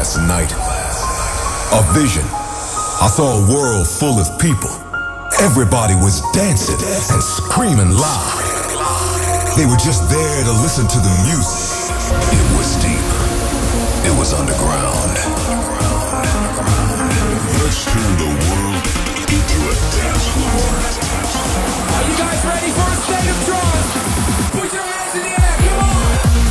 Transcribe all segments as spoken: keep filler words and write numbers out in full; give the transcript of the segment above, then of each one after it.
last night. A vision. I saw a world full of people. Everybody was dancing and screaming loud. They were just there to listen to the music. It was deep. It was underground. Let's turn the world into a dance floor. Are you guys ready for a state of trance? Put your hands in the air, come on!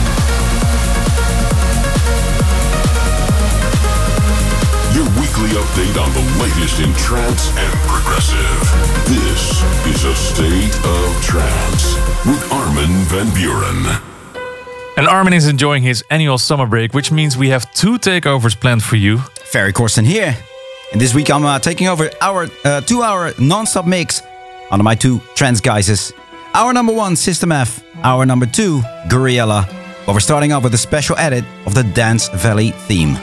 Your weekly update on the latest in trance and progressive. This is A State of Trance with Armin van Buuren. And Armin is enjoying his annual summer break, which means we have two takeovers planned for you. Ferry Corsten here. And this week I'm uh, taking over our uh, two-hour non-stop mix under my two trance guises. Hour number one, System F. Hour number two, Gouryella. But we're starting off with a special edit of the Dance Valley theme.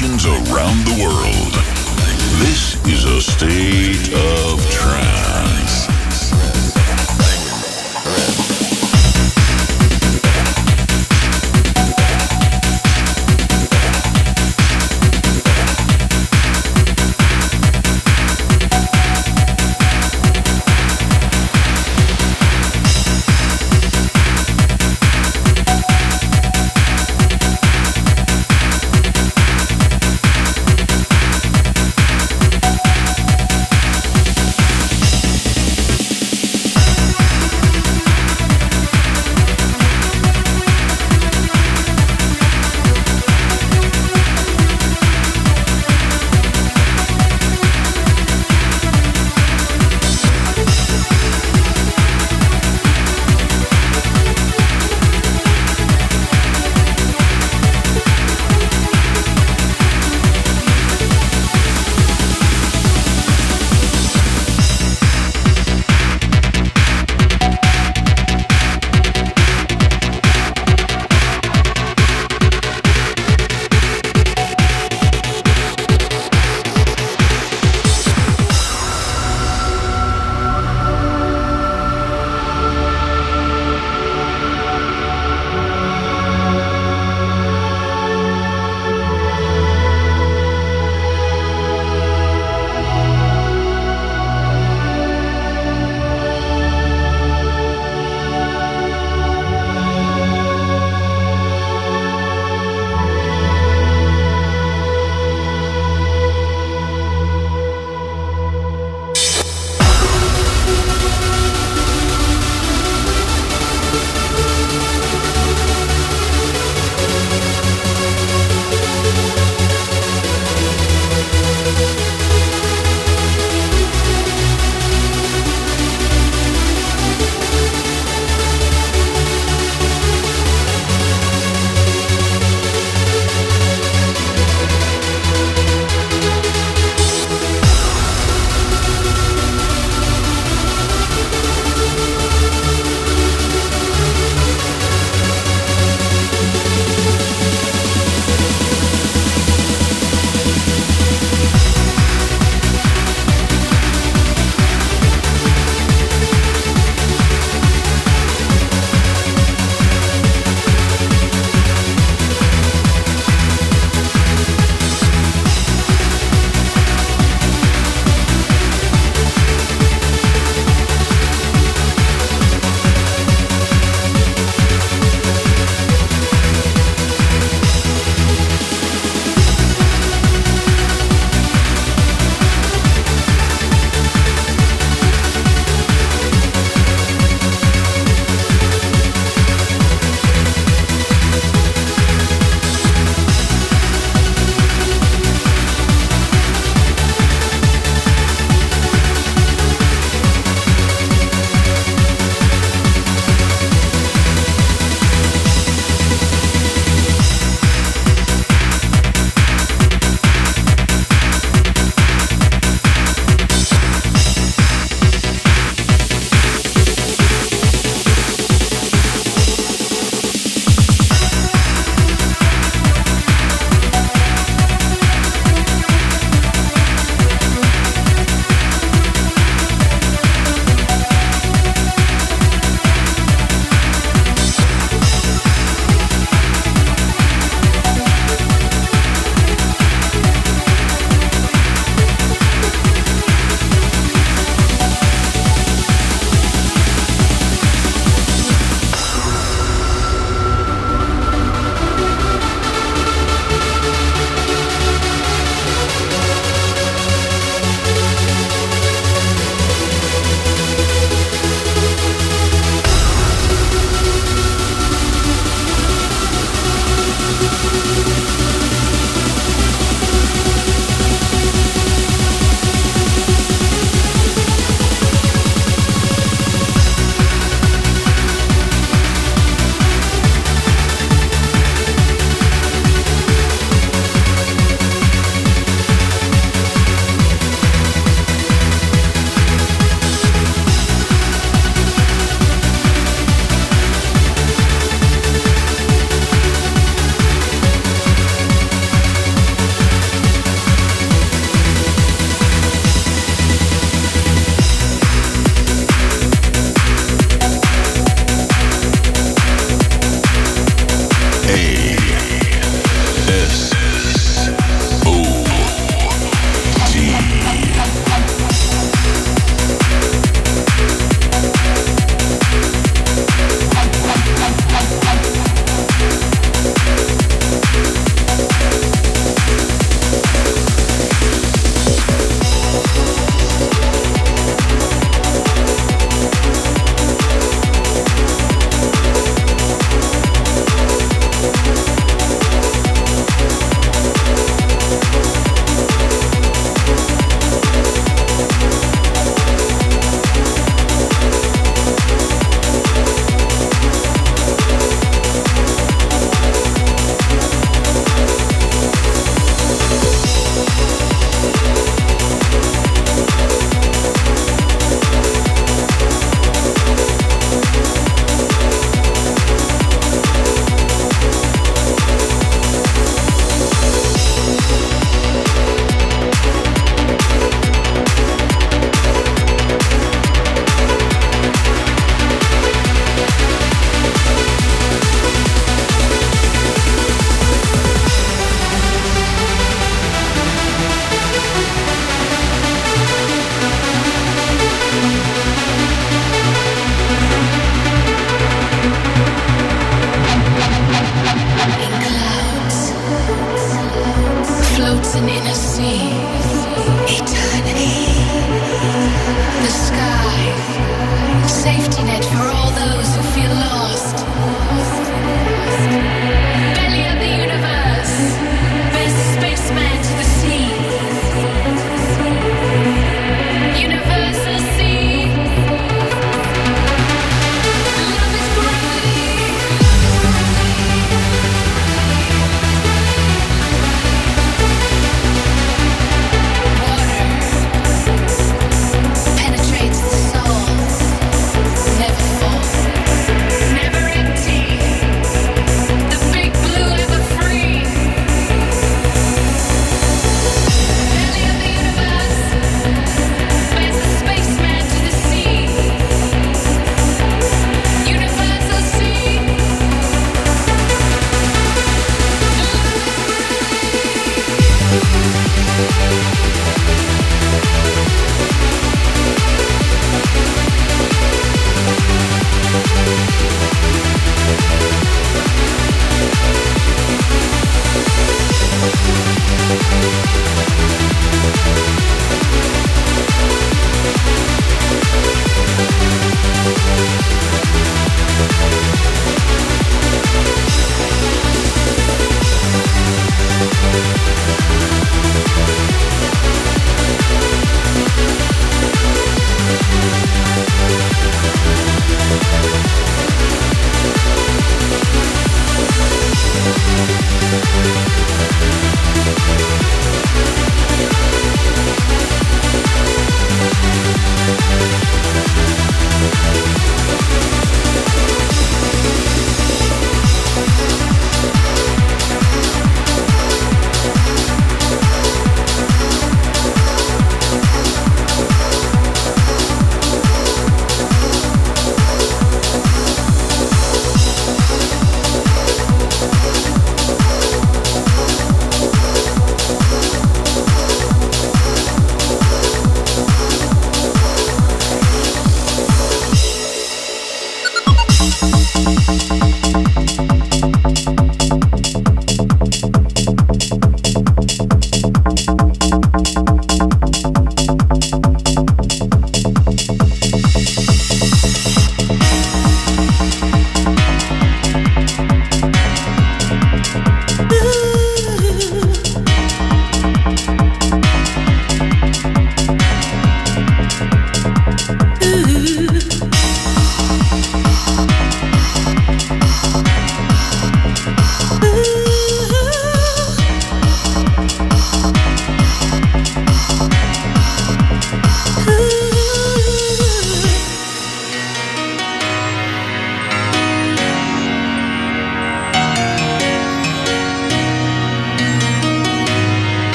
nations around the world. This is a state of trance.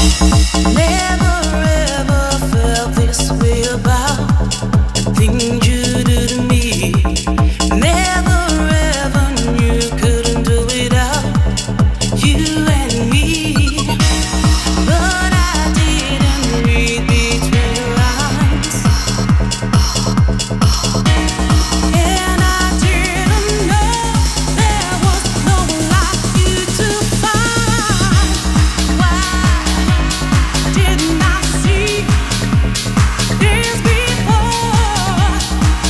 Didn't I see this before?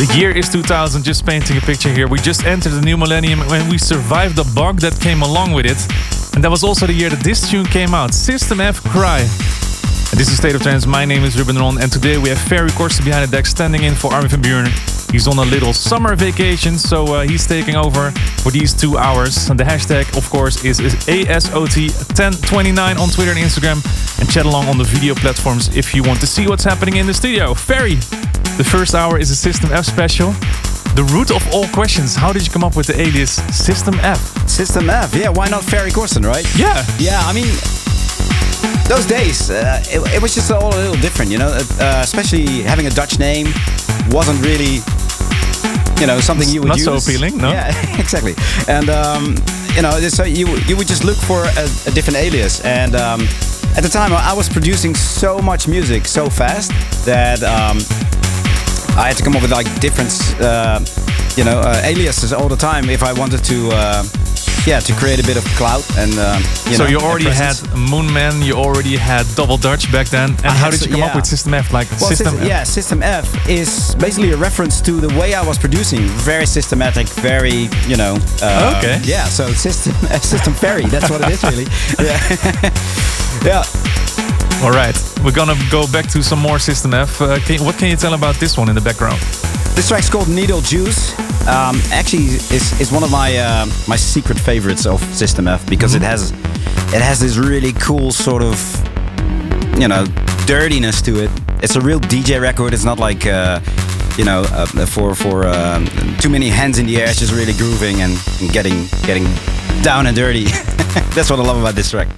The year is two thousand, just painting a picture here. We just entered the new millennium and we survived the bug that came along with it. And that was also the year that this tune came out, System F Cry. And this is State of Trance. My name is Ruben Ron, and today we have Ferry Corsten behind the deck standing in for Armin van Buuren. He's on a little summer vacation, so uh, he's taking over for these two hours. And the hashtag, of course, is, is A S O T ten twenty-nine on Twitter and Instagram. And chat along on the video platforms if you want to see what's happening in the studio. Ferry, the first hour is a System F special. The root of all questions, how did you come up with the alias System F? System F, yeah, why not Ferry Corsten, right? Yeah. Yeah, I mean, those days, uh, it, it was just all a little different, you know, uh, especially having a Dutch name wasn't really, you know, something you would Not use. so appealing, no? Yeah, exactly. And, um, you know, so you, you would just look for a, a different alias. And um, at the time, I was producing so much music so fast that um, I had to come up with like different, uh, you know, uh, aliases all the time if I wanted to, uh, yeah, to create a bit of clout and. Uh, you so know, you already had presence. Moonman, you already had Double Dutch back then, and I how had did you so- come yeah. up with System F? Like Well, System System, F? yeah, System F is basically a reference to the way I was producing. Very systematic, very, you know. Uh, Okay. Yeah, so System System Ferry, that's what it is really. Yeah. Yeah. All right, we're gonna go back to some more System F. Uh, can, what can you tell about this one in the background? This track's called Needle Juice. Um, actually, is is one of my uh, my secret favorites of System F because Mm-hmm. it has it has this really cool sort of, you know, dirtiness to it. It's a real D J record. It's not like uh, you know uh, for for um, too many hands in the air. It's just really grooving and, and getting getting down and dirty. That's what I love about this track.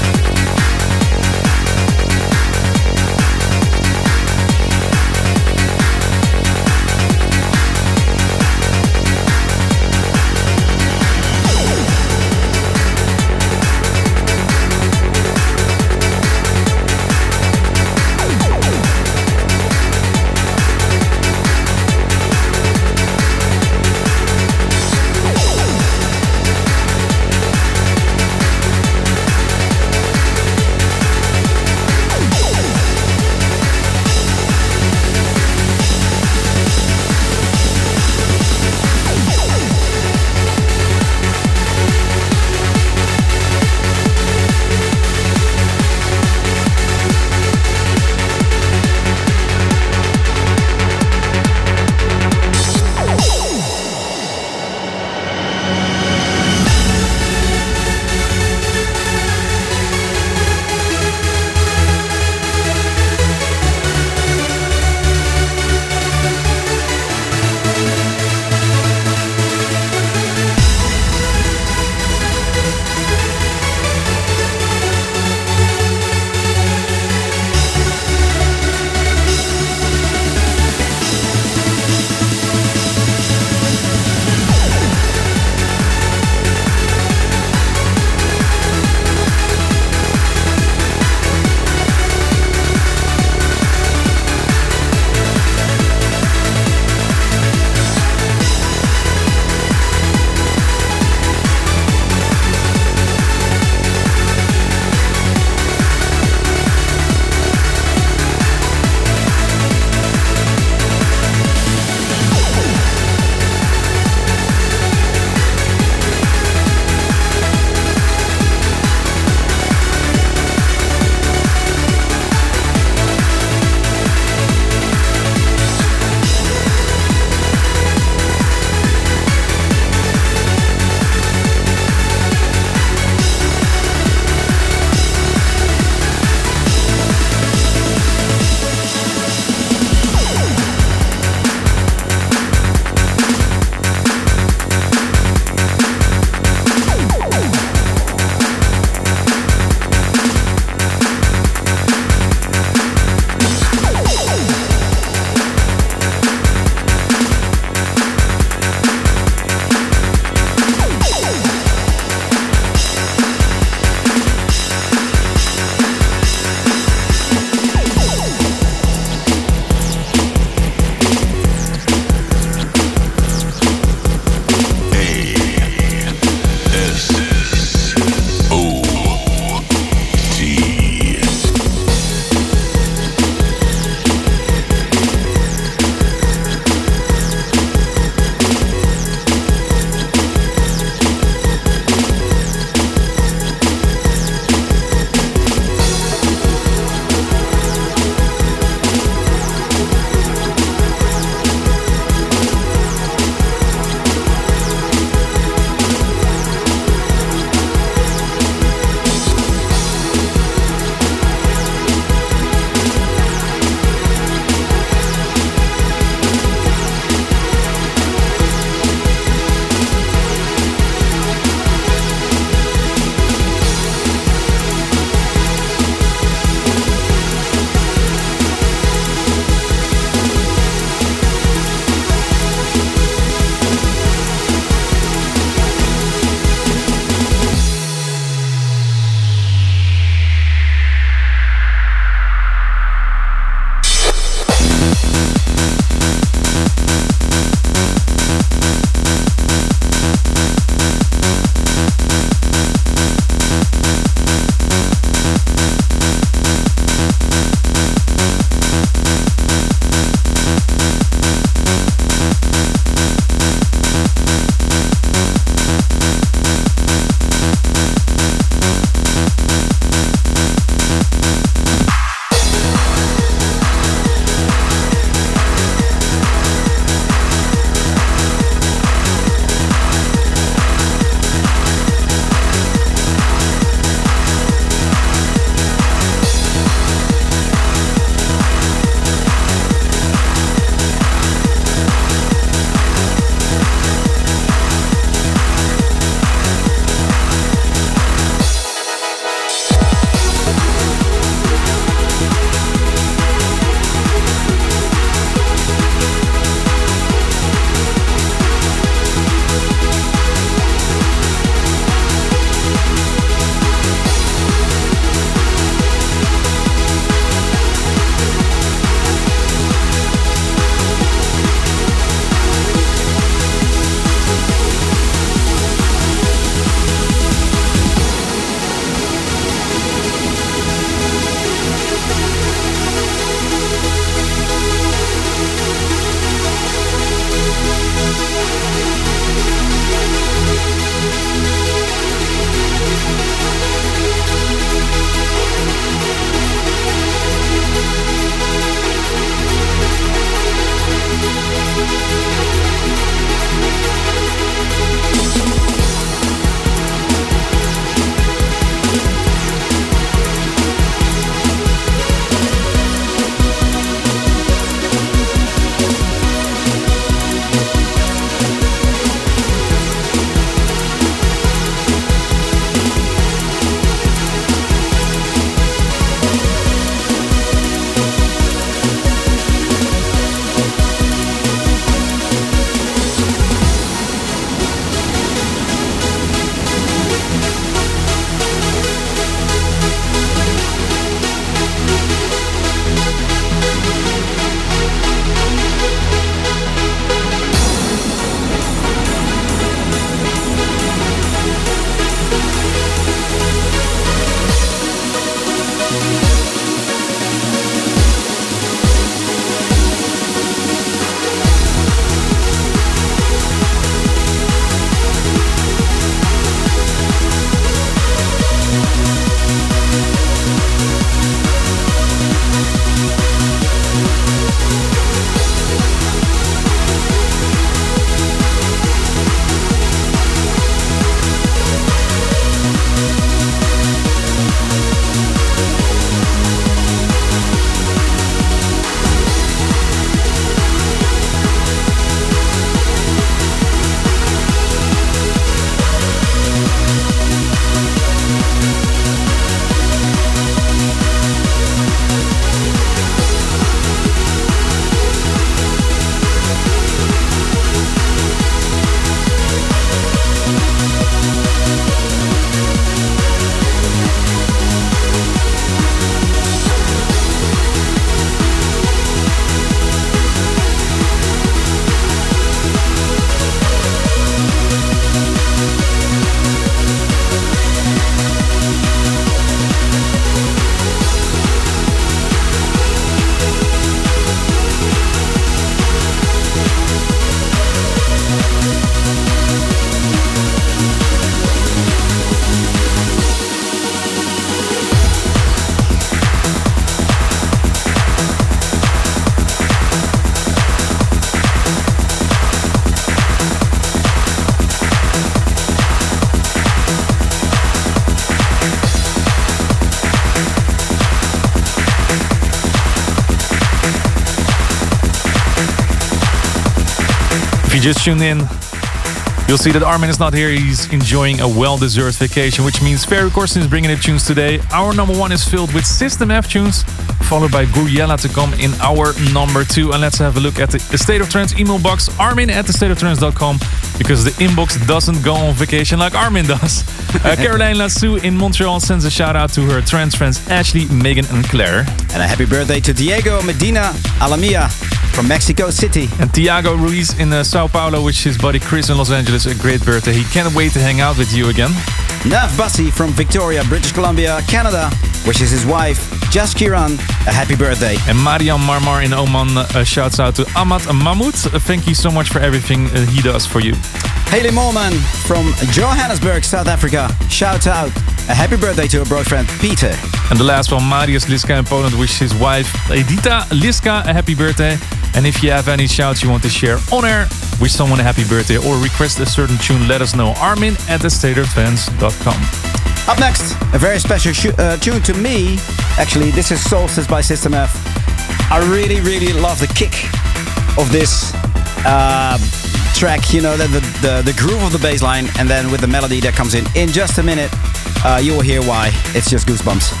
you just tuned in, you'll see that Armin is not here. He's enjoying a well-deserved vacation, which means Ferry Corsten is bringing the tunes today. Our number one is filled with System F tunes, followed by Gouryella to come in our number two. And let's have a look at the State of Trance email box, armin at the state of trance dot com, because the inbox doesn't go on vacation like Armin does. Uh, Caroline Lassou in Montreal sends a shout out to her trance friends Ashley, Megan and Claire. And a happy birthday to Diego Medina Alamia from Mexico City. And Tiago Ruiz in uh, Sao Paulo wishes his buddy Chris in Los Angeles a great birthday. He can't wait to hang out with you again. Nav Bassi from Victoria, British Columbia, Canada wishes his wife Jas Kiran a happy birthday. And Mariam Marmar in Oman uh, shouts out to Ahmad Mahmoud. Uh, thank you so much for everything uh, he does for you. Haley Molman from Johannesburg, South Africa, shouts out a happy birthday to her boyfriend Peter. And the last one, Marius Liska in Poland wishes his wife Edita Liska a happy birthday. And if you have any shouts you want to share on air, wish someone a happy birthday or request a certain tune, let us know. Armin at the state of trance dot com. Up next, a very special sh- uh, tune to me. Actually, this is Solstice by System F. I really, really love the kick of this uh, track. You know, the, the, the, the groove of the bass line, and then with the melody that comes in. In just a minute, uh, you will hear why. It's just goosebumps.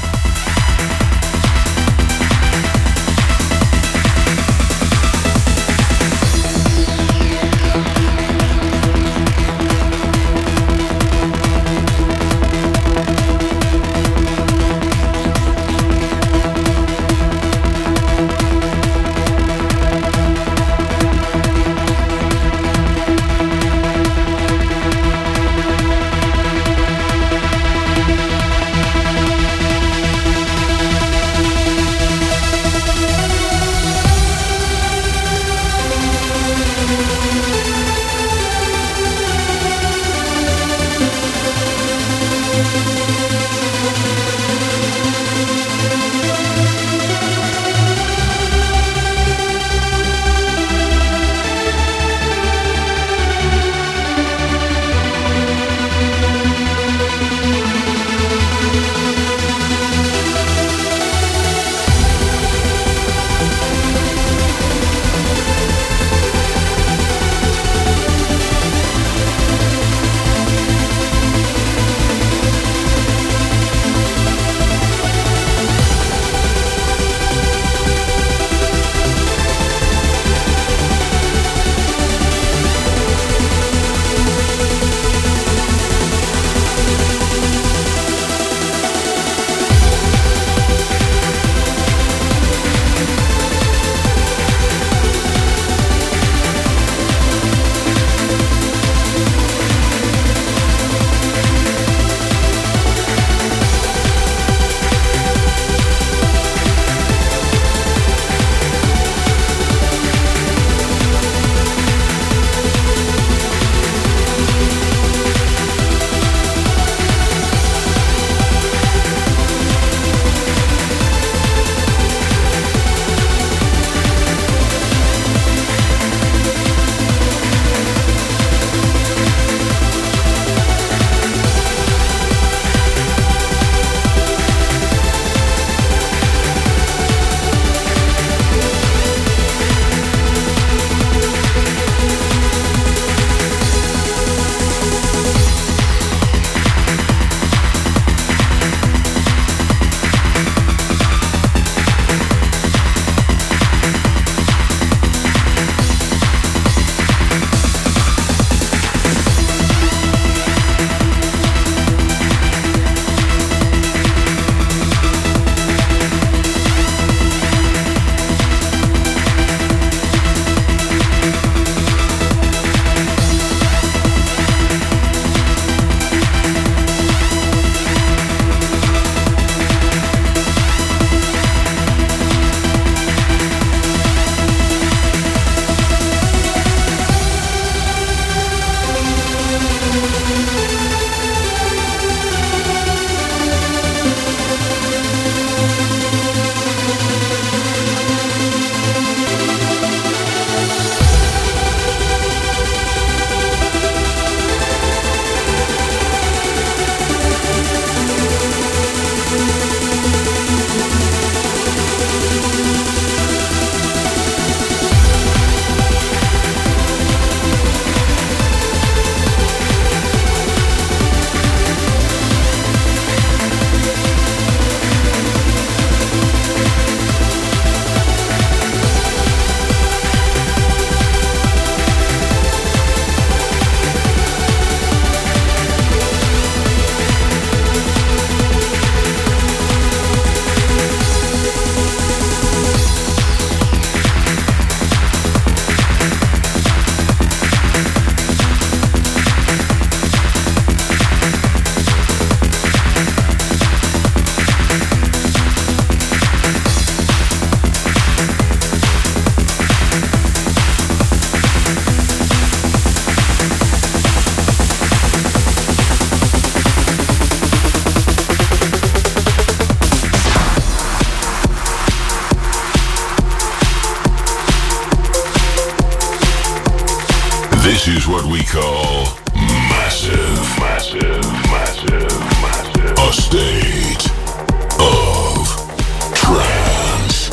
This is what we call massive, massive, massive, massive. A state of trance.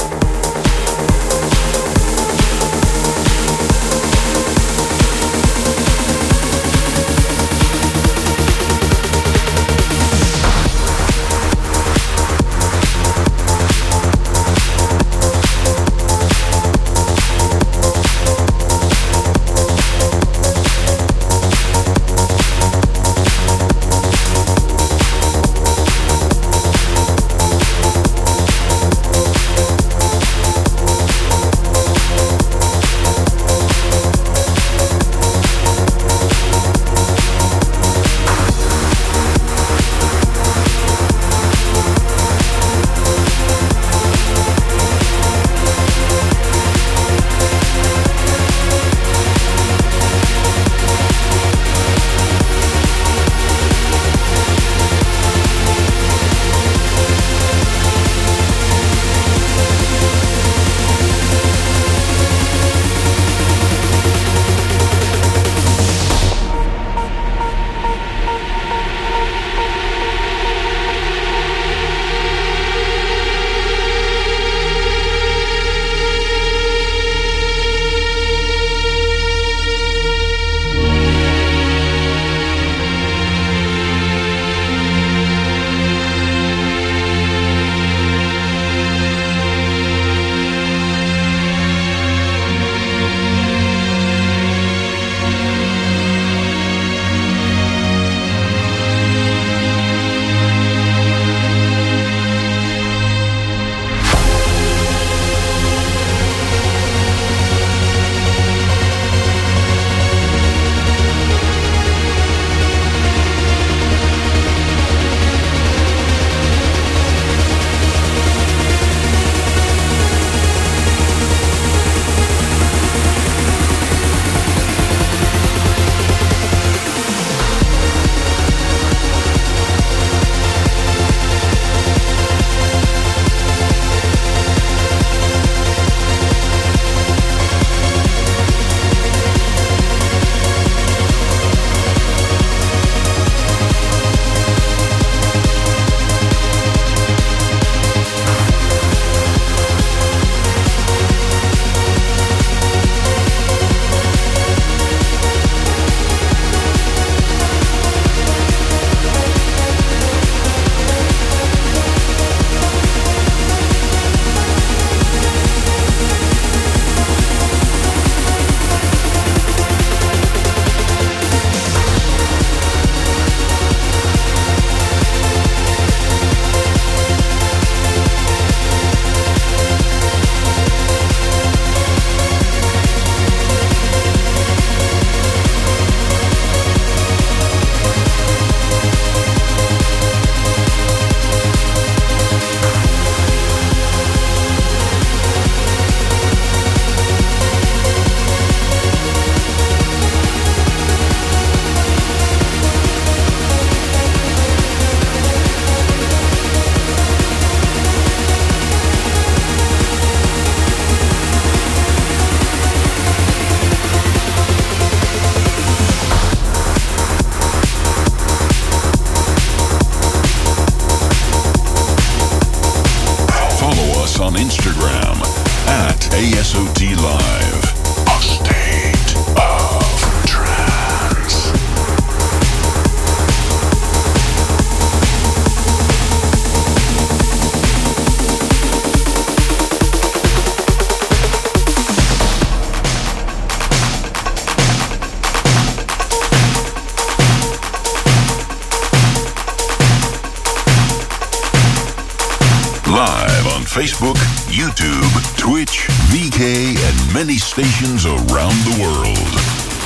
Facebook, YouTube, Twitch, V K, and many stations around the world.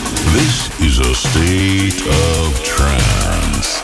This is a state of trance.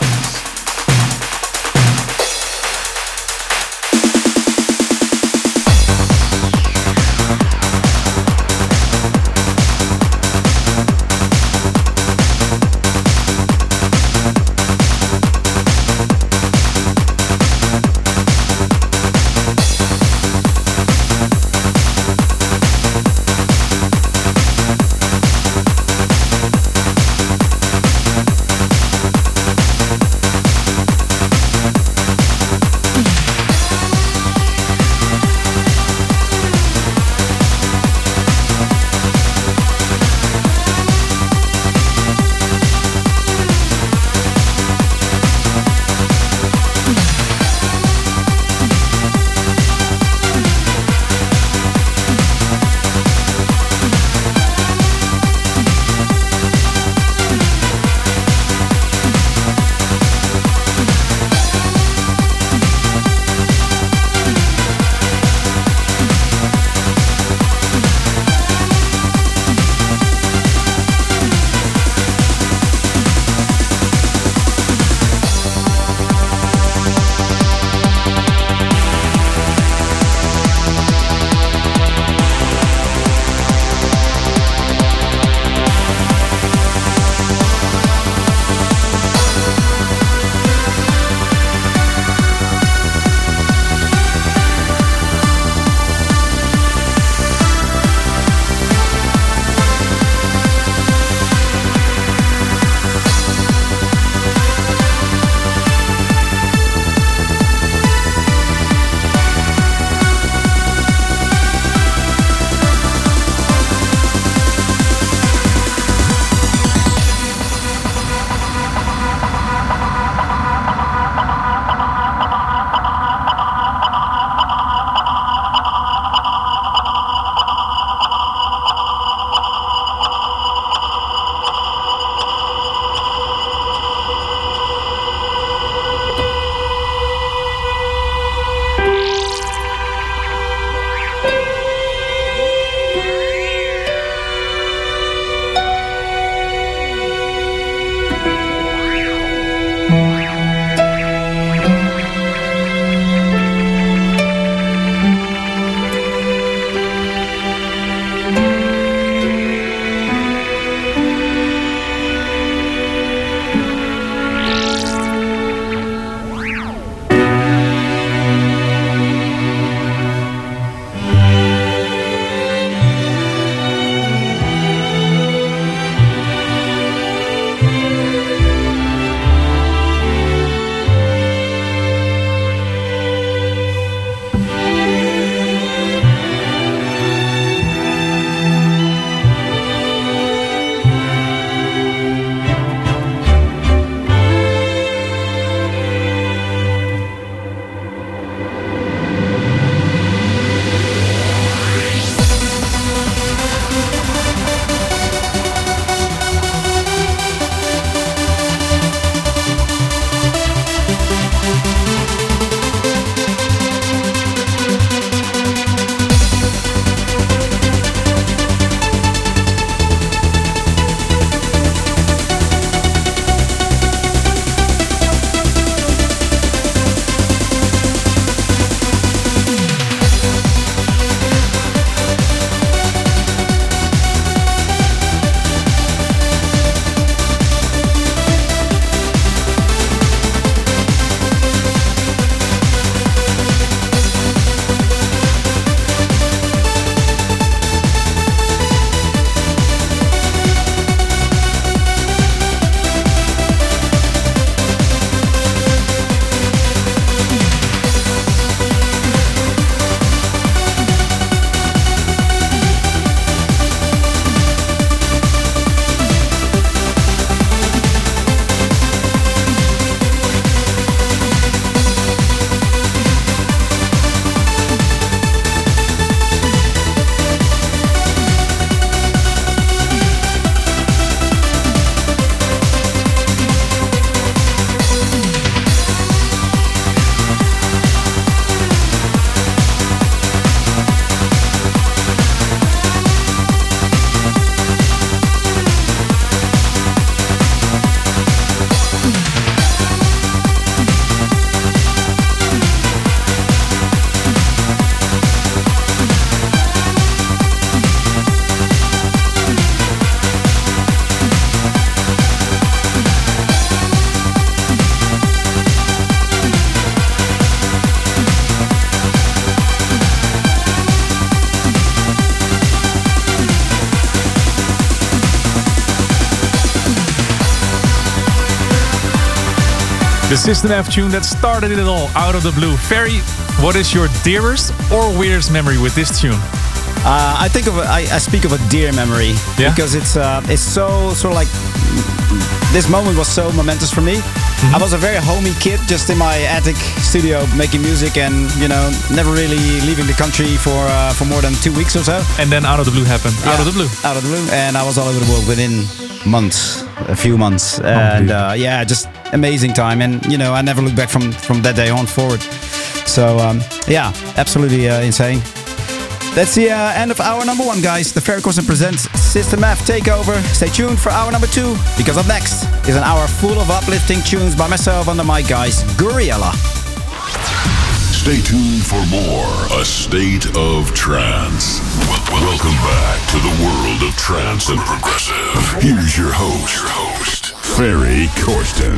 The System F tune that started it all, Out of the Blue. Ferry, what is your dearest or weirdest memory with this tune? Uh, I think of a, I, I speak of a dear memory Yeah? because it's uh, it's so sort of like this moment was so momentous for me. Mm-hmm. I was a very homey kid, just in my attic studio making music, and you know, never really leaving the country for uh, for more than two weeks or so. And then Out of the Blue happened. Out of the Blue. Out of the blue, and I was all over the world within months, a few months, and uh, yeah, just amazing time. And you know, I never looked back from from that day on forward. So um, yeah, absolutely uh, insane. That's the uh, end of hour number one, guys. The Ferry Corsten presents System F Takeover. Stay tuned for hour number two, because up next is an hour full of uplifting tunes by myself on the mic, guys. Gouryella. Stay tuned for more A State of Trance. Wel- Welcome back to the world of trance and progressive. Here's your host, your host, Ferry Corsten.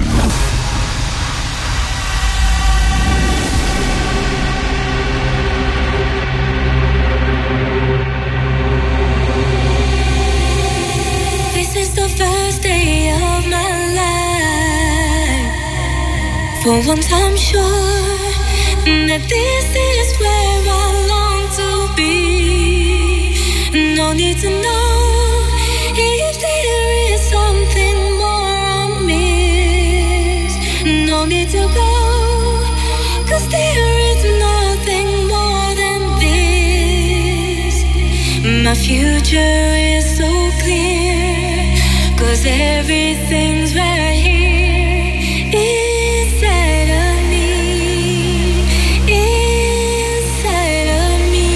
The first day of my life. For once I'm sure that this is where I long to be. No need to know if there is something more I miss. No need to go, 'cause there is nothing more than this. My future is so clear, 'cause everything's right here inside of me, inside of me.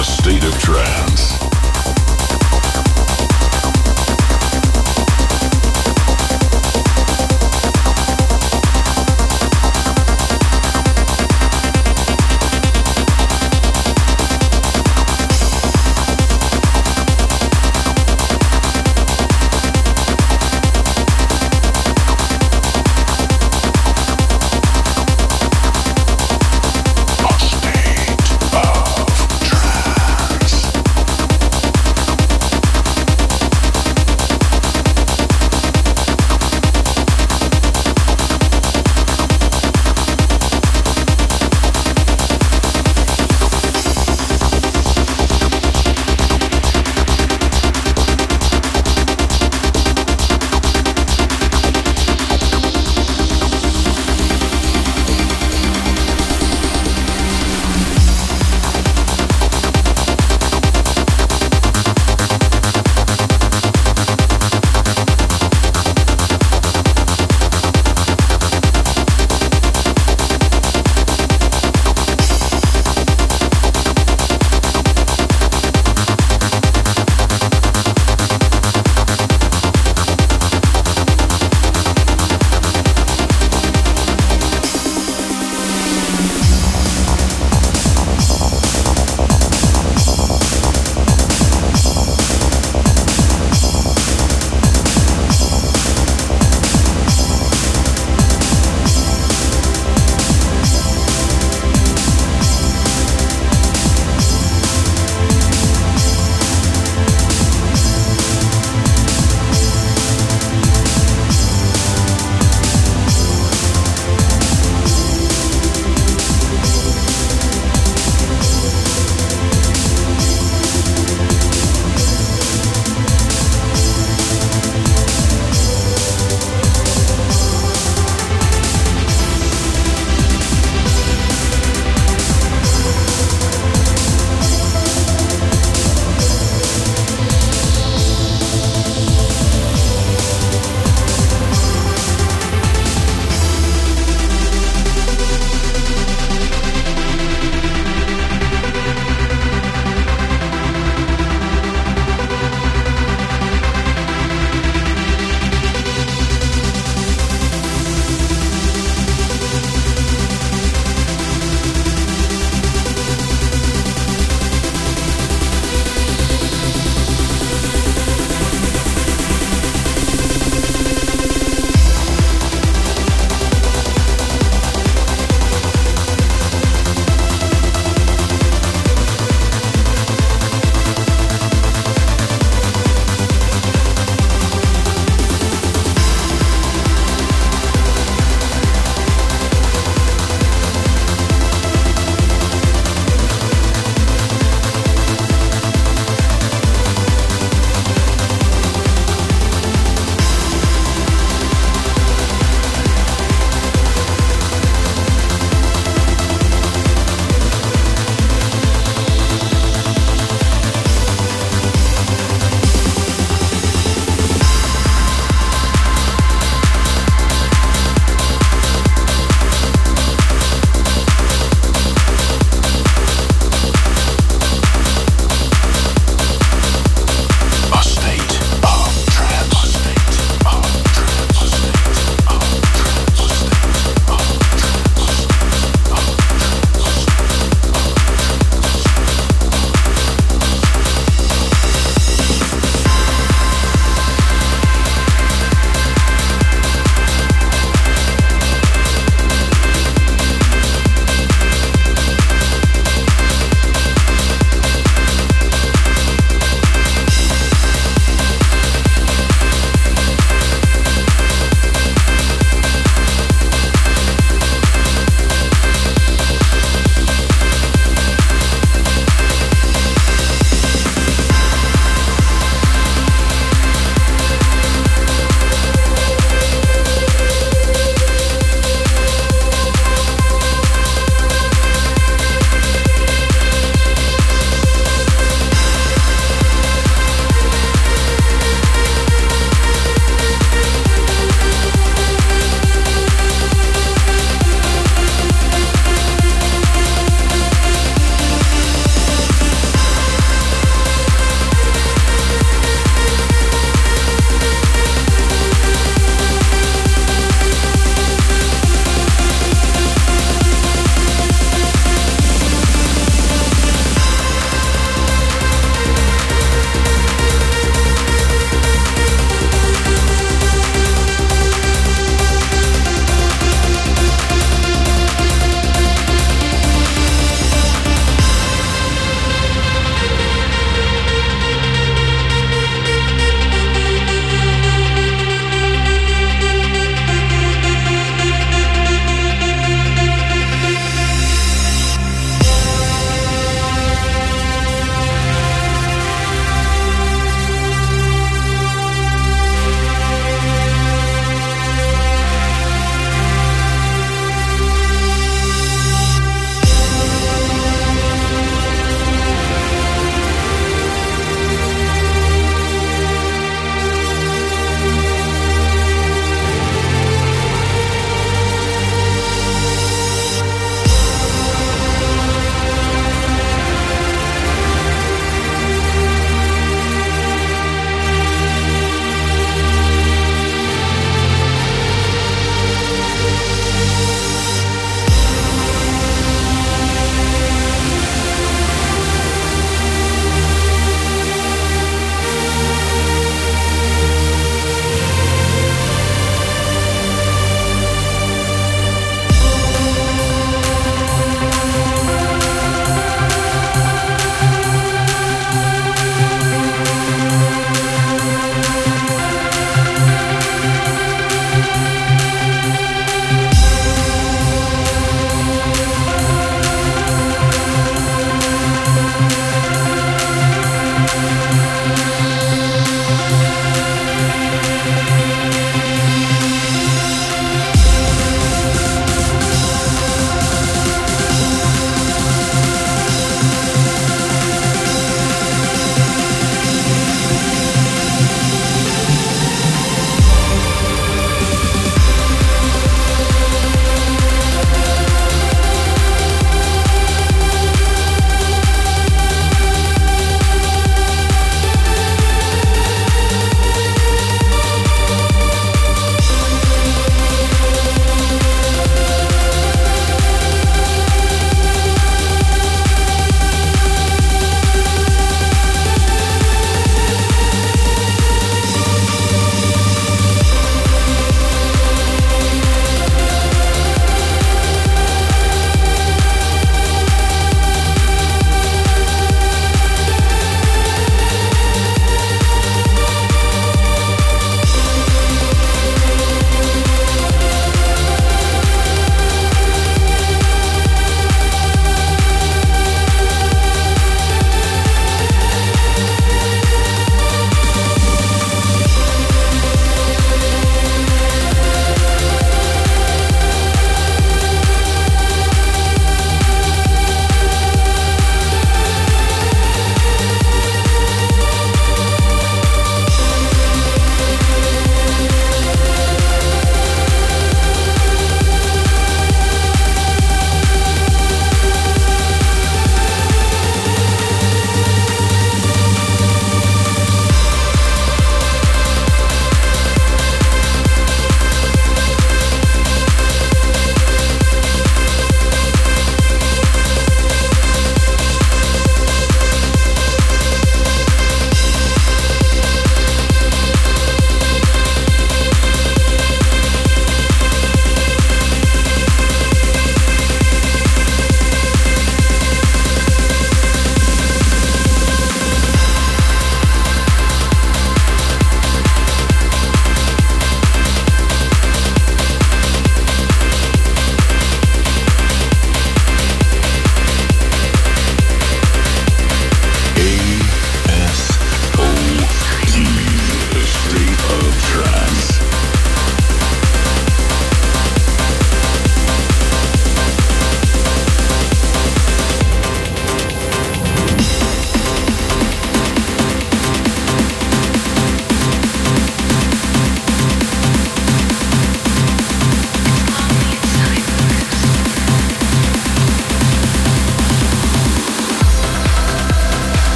A State of Trance. A state of trance.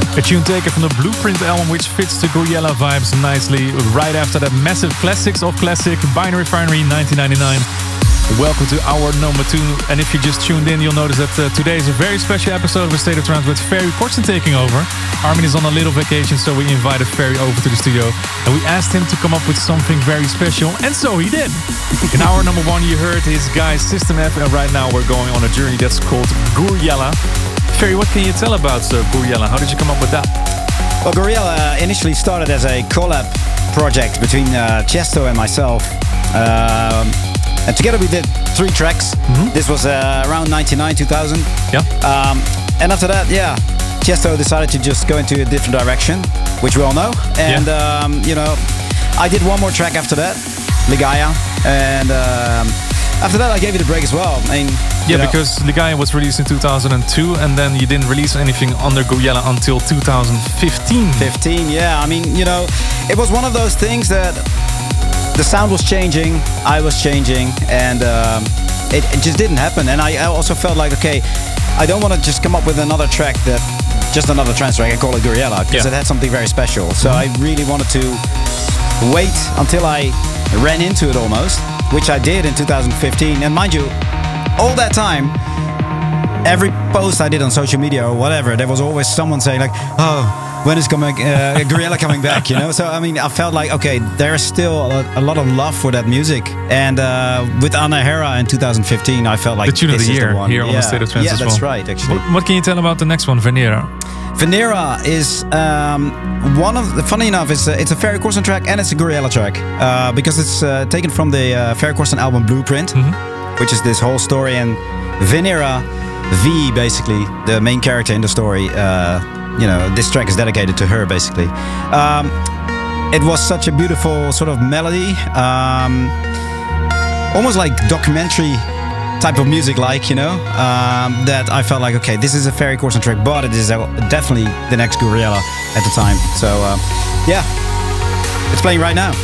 A tune taken from the Blueprint album, which fits the Gouryella vibes nicely. Right after that massive classics of classic, Binary Refinery nineteen ninety-nine. Welcome to hour number two. And if you just tuned in, you'll notice that uh, today is a very special episode of A State of Trance with Ferry Corsten taking over. Armin is on a little vacation, so we invited Ferry over to the studio and we asked him to come up with something very special, and so he did. In hour number one, you heard his guy System F, and right now we're going on a journey that's called Gouryella. Ferry, what can you tell about uh, Gouryella? How did you come up with that? Well, Gouryella initially started as a collab project between uh, Tiesto and myself. Um, and together we did three tracks. Mm-hmm. This was uh, around ninety-nine, two thousand. Yeah. Um, and after that, yeah, Tiesto decided to just go into a different direction, which we all know. And, yeah. um, you know, I did one more track after that, Ligaya. And um, after that, I gave it a break as well. I mean, yeah, know, because Ligaya was released in two thousand two, and then you didn't release anything under Gouryella until two thousand fifteen. fifteen, yeah. I mean, you know, it was one of those things that the sound was changing, I was changing, and um, it, it just didn't happen. And I, I also felt like, okay, I don't want to just come up with another track that, just another trance track, I call it Gouryella, because yeah. it had something very special. So mm-hmm. I really wanted to wait until I ran into it almost, which I did in two thousand fifteen. And mind you, all that time, every post I did on social media or whatever, there was always someone saying like, oh, when is coming, uh, Gouryella coming back, you know? So, I mean, I felt like, okay, there is still a, a lot of love for that music. And uh, with Anna Hera in two thousand fifteen, I felt like the tune this of the is year the one. here yeah. on the State of Trance Yeah, as that's well. right, actually. What, what can you tell about the next one, Venera? Venera is um, one of the, funny enough, it's a, it's a Ferry Corsten track and it's a Gouryella track uh, because it's uh, taken from the uh, Ferry Corsten album Blueprint, mm-hmm. which is this whole story. And Venera, V, basically, the main character in the story, uh, you know, this track is dedicated to her, basically. Um, it was such a beautiful sort of melody, um, almost like documentary type of music, like, you know, um, that I felt like, okay, this is a Ferry Corsten track, but it is definitely the next Gouryella at the time. So, uh, yeah, it's playing right now.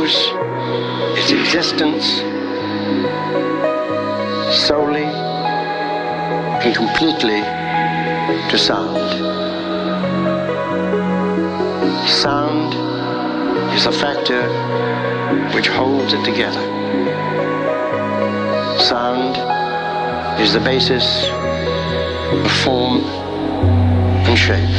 owes its existence solely and completely to sound. Sound is a factor which holds it together. Sound is the basis of form and shape.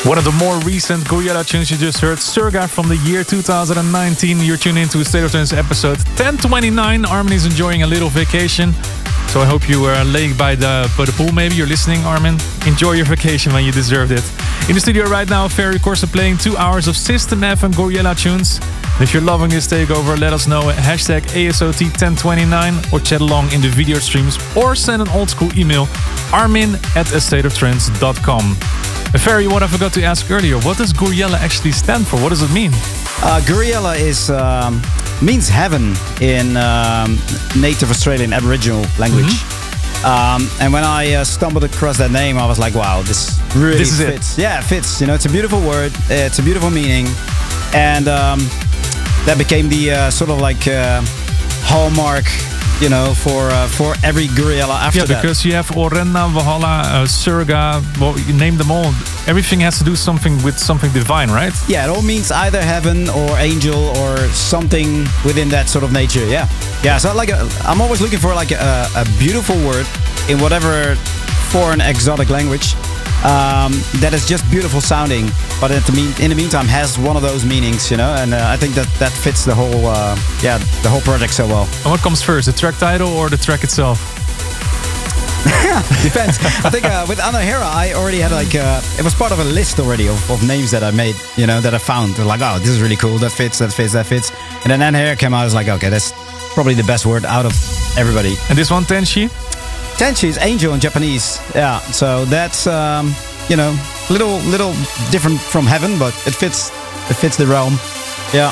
One of the more recent Gouryella tunes you just heard, Surga from the year two thousand nineteen. You're tuned into State of Trance episode ten twenty-nine. Armin is enjoying a little vacation. So I hope you were laying by the, by the pool. Maybe you're listening, Armin. Enjoy your vacation when you deserved it. In the studio right now, Ferry Corsa playing two hours of System F and Gouryella tunes. And if you're loving this takeover, let us know at hashtag A S O T ten twenty-nine or chat along in the video streams or send an old school email, armin at a state of trance dot com. Ferry, what I forgot to ask earlier, what does Gouryella actually stand for? What does it mean? Uh, Gouryella is um, means heaven in um, native Australian Aboriginal language. Mm-hmm. um, and when I uh, stumbled across that name, I was like, wow, this really this is fits. It. Yeah, it fits. You know, it's a beautiful word. It's a beautiful meaning. And um, that became the uh, sort of like uh, hallmark, you know, for uh, for every Gouryella after yeah, that. because you have Orenda, Valhalla, uh, Surga, well, you name them all. Everything has to do something with something divine, right? Yeah, it all means either heaven or angel or something within that sort of nature. Yeah, yeah. So like, a, I'm always looking for like a, a beautiful word in whatever foreign exotic language um, that is just beautiful sounding, but in the, mean, in the meantime has one of those meanings, you know. And uh, I think that that fits the whole, uh, yeah, the whole project so well. And what comes first, the track title or the track itself? Depends. I think uh, with Anahera, I already had like uh, it was part of a list already of, of names that I made, you know, that I found. Like, oh, this is really cool. That fits. That fits. That fits. And then Anahera came out. I was like, okay, that's probably the best word out of everybody. And this one, Tenshi? Tenshi is angel in Japanese. Yeah. So that's um, you know, little little different from heaven, but it fits. It fits the realm. Yeah.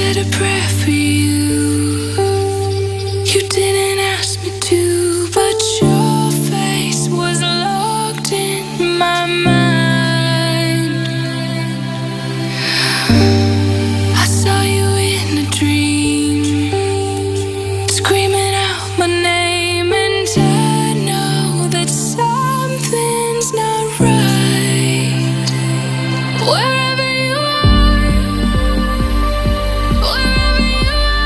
said a prayer for you. You didn't ask me to, but your face was locked in my mind. I saw you in a dream, screaming out my name, and I know that something's not right. Wherever you are, wherever you are.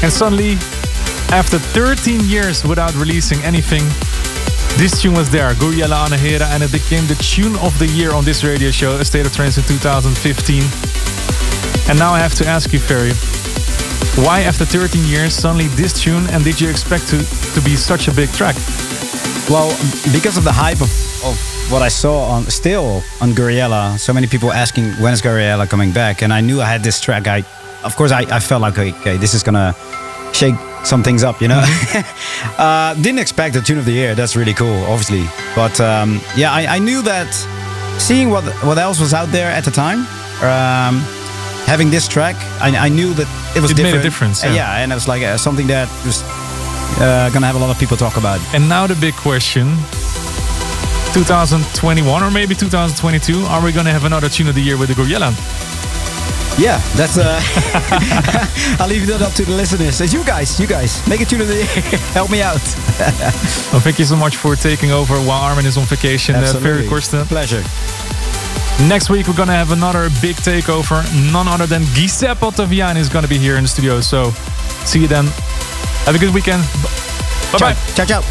And suddenly, after thirteen years without releasing anything, this tune was there, Gouryella Anahera, and it became the tune of the year on this radio show, A State of Trance in two thousand fifteen. And now I have to ask you, Ferry, why after thirteen years suddenly this tune, and did you expect to, to be such a big track? Well, because of the hype of, of what I saw on still on Gouryella, so many people asking when is Gouryella coming back, and I knew I had this track. I, of course, I, I felt like okay, okay, this is gonna shake some things up, you know. uh, didn't expect the tune of the year. That's really cool, obviously. But um, yeah, I, I knew that seeing what what else was out there at the time, um, having this track, I, I knew that it was it different. made a difference. Yeah, uh, yeah and it was like uh, something that was uh, gonna have a lot of people talk about. And now the big question: twenty twenty-one or maybe two thousand twenty-two? Are we gonna have another tune of the year with the Gouryella? Yeah, that's. Uh, I'll leave that up to the listeners. It's you guys, you guys, make a tune of the year. Help me out. Well, thank you so much for taking over while Armin is on vacation. Absolutely. Uh, Ferry Corsten. Pleasure. Next week we're gonna have another big takeover. None other than Giuseppe Ottaviani is gonna be here in the studio. So, see you then. Have a good weekend. Bye bye. Ciao, ciao.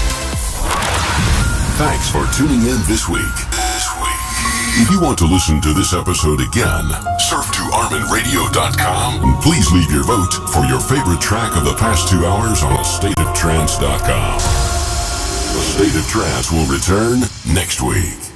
Thanks for tuning in this week. This week. If you want to listen to this episode again, surf to armin radio dot com and please leave your vote for your favorite track of the past two hours on state of trance dot com. A State of Trance will return next week.